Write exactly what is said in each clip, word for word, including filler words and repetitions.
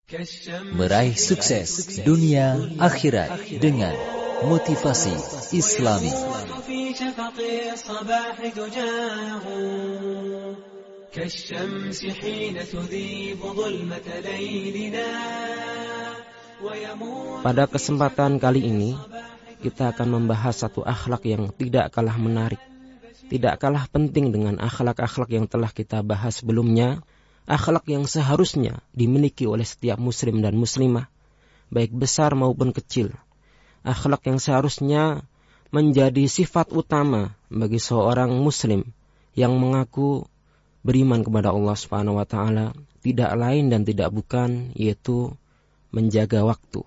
Meraih sukses dunia akhirat dengan motivasi Islami. Pada kesempatan kali ini kita akan membahas satu akhlak yang tidak kalah menarik, tidak kalah penting dengan akhlak-akhlak yang telah kita bahas sebelumnya. Akhlak yang seharusnya dimiliki oleh setiap muslim dan muslimah, baik besar maupun kecil. Akhlak yang seharusnya menjadi sifat utama bagi seorang muslim yang mengaku beriman kepada Allah Subhanahu wa taala, tidak lain dan tidak bukan yaitu menjaga waktu.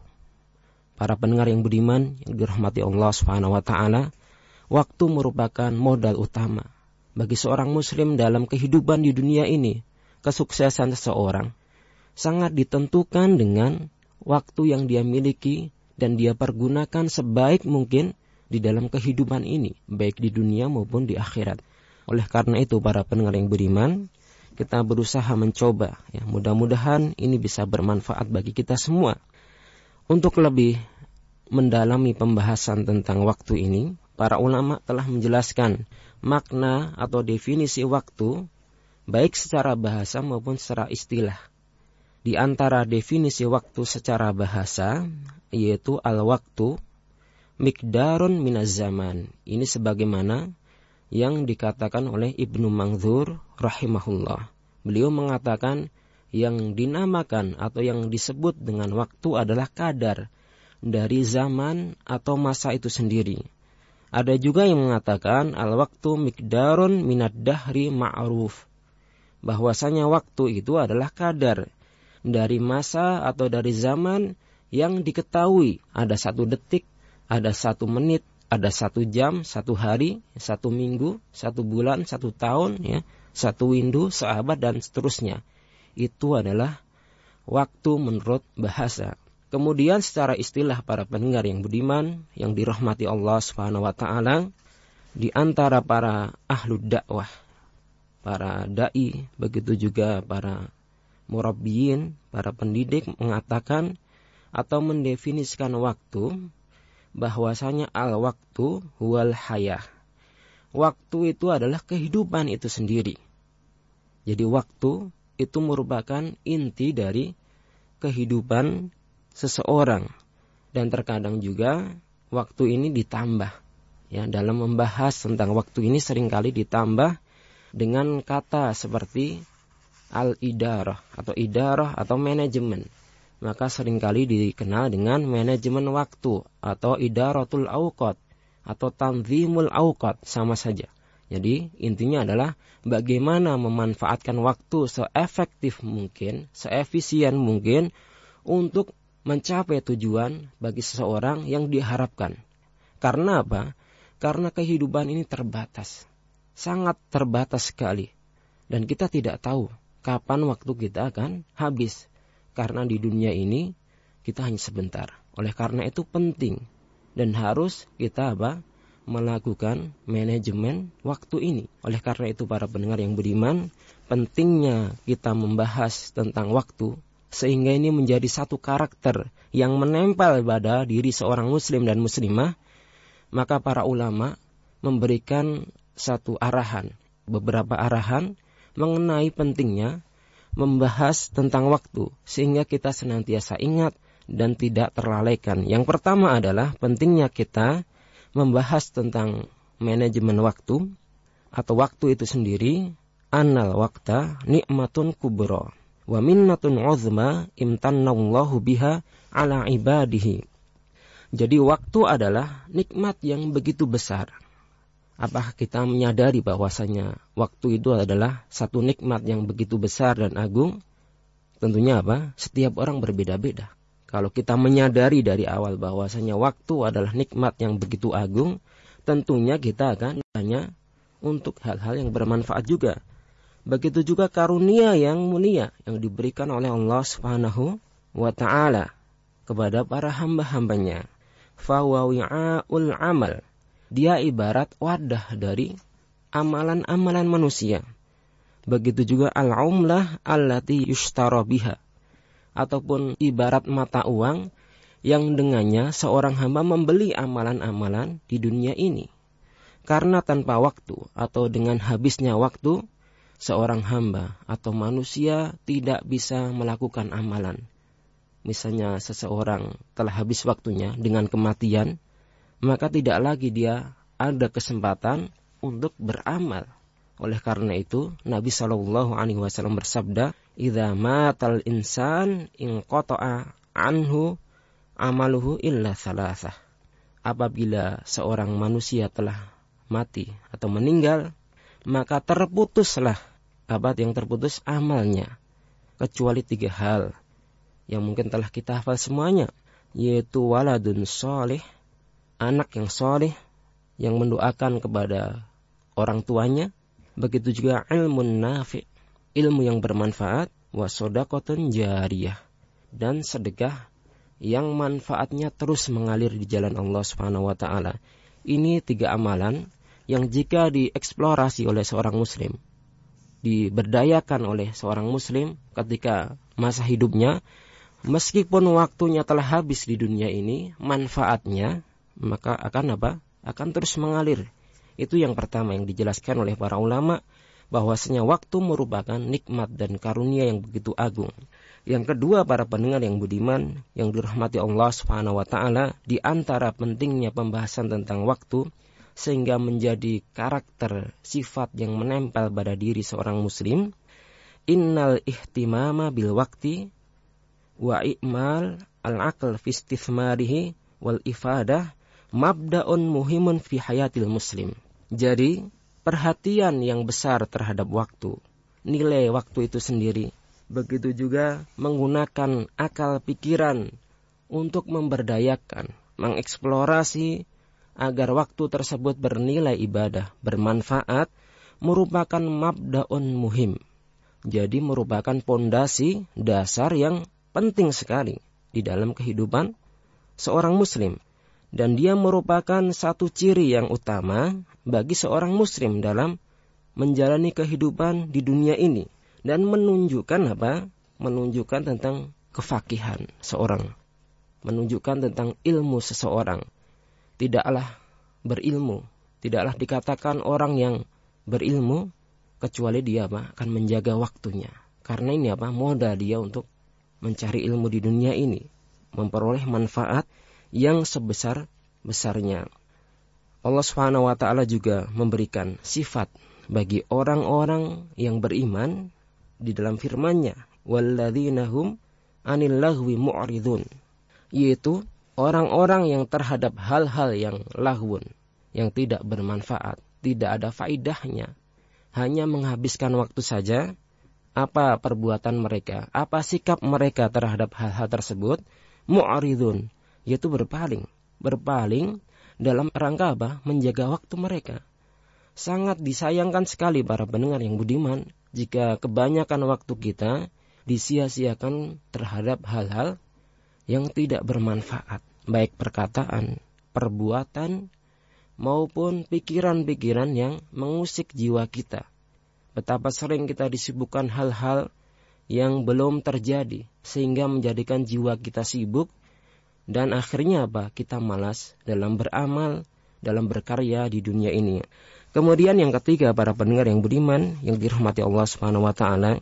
Para pendengar yang beriman yang dirahmati Allah Subhanahu wa taala, waktu merupakan modal utama bagi seorang muslim dalam kehidupan di dunia ini. Kesuksesan seseorang sangat ditentukan dengan waktu yang dia miliki dan dia pergunakan sebaik mungkin di dalam kehidupan ini, baik di dunia maupun di akhirat. Oleh karena itu, para pendengar yang beriman, kita berusaha mencoba, ya, mudah-mudahan ini bisa bermanfaat bagi kita semua. Untuk lebih mendalami pembahasan tentang waktu ini, para ulama telah menjelaskan makna atau definisi waktu baik secara bahasa maupun secara istilah. Di antara definisi waktu secara bahasa, yaitu al-waktu miqdarun minaz zaman. Ini sebagaimana yang dikatakan oleh Ibnu Manzur rahimahullah. Beliau mengatakan yang dinamakan atau yang disebut dengan waktu adalah kadar dari zaman atau masa itu sendiri. Ada juga yang mengatakan al-waktu miqdarun minad dahri ma'ruf, bahwasanya waktu itu adalah kadar dari masa atau dari zaman yang diketahui. Ada satu detik, ada satu menit, ada satu jam, satu hari, satu minggu, satu bulan, satu tahun, ya, satu windu, seabad, dan seterusnya. Itu adalah waktu menurut bahasa. Kemudian secara istilah, para pendengar yang budiman, yang dirahmati Allah Subhanahu wa taala, di antara para ahlu dakwah, para da'i, begitu juga para murabbiyin, para pendidik mengatakan atau mendefinisikan waktu bahwasanya al-waktu huwal hayah. Waktu itu adalah kehidupan itu sendiri. Jadi waktu itu merupakan inti dari kehidupan seseorang, dan terkadang juga waktu ini ditambah. Ya, dalam membahas tentang waktu ini seringkali ditambah dengan kata seperti al-idarah atau idarah atau manajemen. Maka seringkali dikenal dengan manajemen waktu atau idaratul awqat atau tanzimul awqat, sama saja. Jadi intinya adalah bagaimana memanfaatkan waktu seefektif mungkin, seefisien mungkin untuk mencapai tujuan bagi seseorang yang diharapkan. Karena apa? Karena kehidupan ini terbatas. Sangat terbatas sekali. Dan kita tidak tahu kapan waktu kita akan habis. Karena di dunia ini kita hanya sebentar. Oleh karena itu penting dan harus kita apa? Melakukan manajemen waktu ini. Oleh karena itu, para pendengar yang beriman, pentingnya kita membahas tentang waktu sehingga ini menjadi satu karakter yang menempel pada diri seorang muslim dan muslimah. Maka para ulama memberikan satu arahan, beberapa arahan mengenai pentingnya membahas tentang waktu sehingga kita senantiasa ingat dan tidak terlalaikan. Yang pertama adalah pentingnya kita membahas tentang manajemen waktu atau waktu itu sendiri. Annal waqta nikmatun kubra wa minnatun uzma imtannallahu biha ala ibadihi. Jadi waktu adalah nikmat yang begitu besar. Apakah kita menyadari bahwasanya waktu itu adalah satu nikmat yang begitu besar dan agung? Tentunya apa? Setiap orang berbeda-beda. Kalau kita menyadari dari awal bahwasanya waktu adalah nikmat yang begitu agung, tentunya kita akan hanya untuk hal-hal yang bermanfaat juga. Begitu juga karunia yang mulia yang diberikan oleh Allah Subhanahu wa taala kepada para hamba-hambanya. Fa wa wi'aul amal. Dia ibarat wadah dari amalan-amalan manusia. Begitu juga al-umlah allati yushtara biha. ataupun ibarat mata uang yang dengannya seorang hamba membeli amalan-amalan di dunia ini. Karena tanpa waktu atau dengan habisnya waktu, seorang hamba atau manusia tidak bisa melakukan amalan. Misalnya seseorang telah habis waktunya dengan kematian, maka tidak lagi dia ada kesempatan untuk beramal. Oleh karena itu, Nabi shallallahu alaihi wasallam bersabda, "Idza matal insan inqata'a anhu amaluhu illa salasah." Apabila seorang manusia telah mati atau meninggal, maka terputuslah apa yang terputus amalnya, kecuali tiga hal yang mungkin telah kita hafal semuanya, yaitu waladun sholih, anak yang sholih yang mendoakan kepada orang tuanya, begitu juga ilmun nafi', ilmu yang bermanfaat, wa shadaqatun jariyah, dan sedekah yang manfaatnya terus mengalir di jalan Allah Subhanahu wa taala. Ini tiga amalan yang jika dieksplorasi oleh seorang muslim, diberdayakan oleh seorang muslim ketika masa hidupnya, meskipun waktunya telah habis di dunia ini, manfaatnya maka akan apa? Akan terus mengalir. Itu yang pertama yang dijelaskan oleh para ulama, bahwasanya waktu merupakan nikmat dan karunia yang begitu agung. Yang kedua, para pendengar yang budiman yang dirahmati Allah Subhanahu wa taala, di antara pentingnya pembahasan tentang waktu sehingga menjadi karakter sifat yang menempel pada diri seorang muslim, innal ihtimama bil waqti wa i'mal al-aql fi istithmarihi wal ifadah mabda'un muhimun fi hayatil muslim. Jadi, perhatian yang besar terhadap waktu, nilai waktu itu sendiri, begitu juga menggunakan akal pikiran untuk memberdayakan, mengeksplorasi agar waktu tersebut bernilai ibadah, bermanfaat, merupakan mabda'un muhim. Jadi merupakan pondasi dasar yang penting sekali di dalam kehidupan seorang muslim. Dan dia merupakan satu ciri yang utama bagi seorang muslim dalam menjalani kehidupan di dunia ini. Dan menunjukkan apa? Menunjukkan tentang kefakihan seorang. Menunjukkan tentang ilmu seseorang. Tidaklah berilmu, tidaklah dikatakan orang yang berilmu kecuali dia apa? Akan menjaga waktunya. Karena ini apa? Modal dia untuk mencari ilmu di dunia ini, memperoleh manfaat yang sebesar-besarnya. Allah Subhanahu wa taala juga memberikan sifat bagi orang-orang yang beriman di dalam firman-Nya, walladzina hum 'anil lagwi mu'ridun, yaitu orang-orang yang terhadap hal-hal yang lahwun, yang tidak bermanfaat, tidak ada faidahnya, hanya menghabiskan waktu saja. Apa perbuatan mereka, apa sikap mereka terhadap hal-hal tersebut? Mu'ridun, yaitu berpaling. Berpaling dalam rangka apa? Menjaga waktu mereka. Sangat disayangkan sekali para pendengar yang budiman jika kebanyakan waktu kita disia-siakan terhadap hal-hal yang tidak bermanfaat, baik perkataan, perbuatan, maupun pikiran-pikiran yang mengusik jiwa kita. Betapa sering kita disibukkan hal-hal yang belum terjadi, sehingga menjadikan jiwa kita sibuk, dan akhirnya apa? Kita malas dalam beramal, dalam berkarya di dunia ini. Kemudian yang ketiga, para pendengar yang budiman, yang dirahmati Allah Subhanahu wa taala,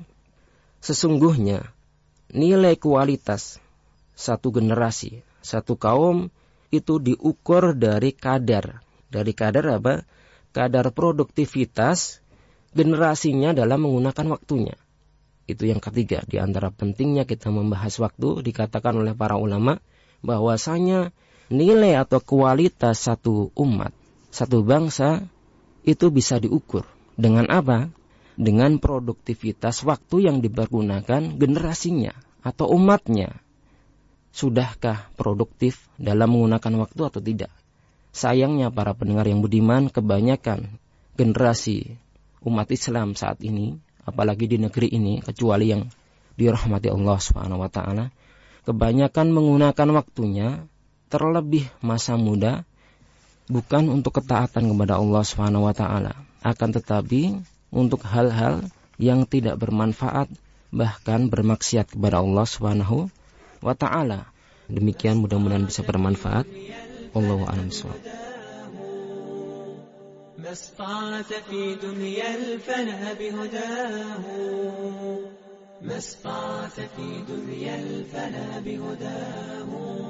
sesungguhnya nilai kualitas satu generasi, satu kaum itu diukur dari kadar. Dari kadar apa? Kadar produktivitas generasinya dalam menggunakan waktunya. Itu yang ketiga. Di antara pentingnya kita membahas waktu, dikatakan oleh para ulama bahwasanya nilai atau kualitas satu umat, satu bangsa itu bisa diukur dengan apa? Dengan produktivitas waktu yang dipergunakan generasinya atau umatnya. Sudahkah produktif dalam menggunakan waktu atau tidak? Sayangnya para pendengar yang budiman, kebanyakan generasi umat Islam saat ini, apalagi di negeri ini, kecuali yang dirahmati Allah Subhanahu wa taala, kebanyakan menggunakan waktunya terlebih masa muda bukan untuk ketaatan kepada Allah Subhanahu wa taala, akan tetapi untuk hal-hal yang tidak bermanfaat bahkan bermaksiat kepada Allah Subhanahu wa taala. Demikian, mudah-mudahan bisa bermanfaat. Wallahu a'lam bishawab. ما استطعت في دنيا الفنا بهداه ما استطعت في دنيا الفنا بهداه